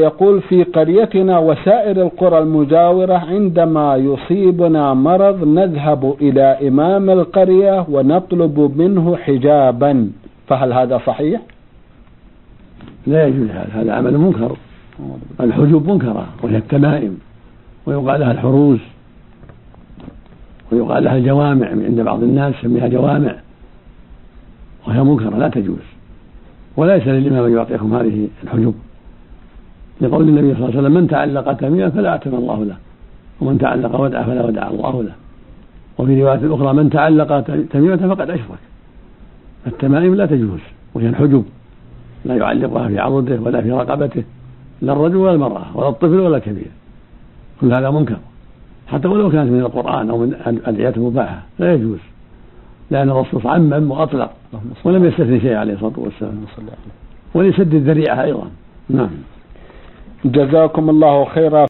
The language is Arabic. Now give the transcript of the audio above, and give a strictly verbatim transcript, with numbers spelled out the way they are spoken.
يقول في قريتنا وسائر القرى المجاورة عندما يصيبنا مرض نذهب إلى إمام القرية ونطلب منه حجابا، فهل هذا صحيح؟ لا يجوز هذا، هذا عمل منكر. الحجوب منكرة وهي التمائم، ويقال لها الحروز، ويقال لها الجوامع عند بعض الناس سميها جوامع، وهي منكرة لا تجوز، وليس للإمام أن يعطيكم هذه الحجوب، لقول النبي صلى الله عليه وسلم: من تعلق تميمة فلا أتم الله له، ومن تعلق ودعة فلا ودع الله له. وفي رواية أخرى: من تعلق تميمة فقد أشرك. التمائم لا تجوز، وهي الحجب، لا يعلقها في عضده ولا في رقبته، لا الرجل ولا المرأة ولا الطفل ولا الكبير، كل هذا منكر، حتى ولو كانت من القرآن أو من الأدعية المباحة لا يجوز، لأن الرسول عمم وأطلق ولم يستثني شيء عليه الصلاة والسلام، وليسد الذريعة أيضا. نعم. جزاكم الله خيرا.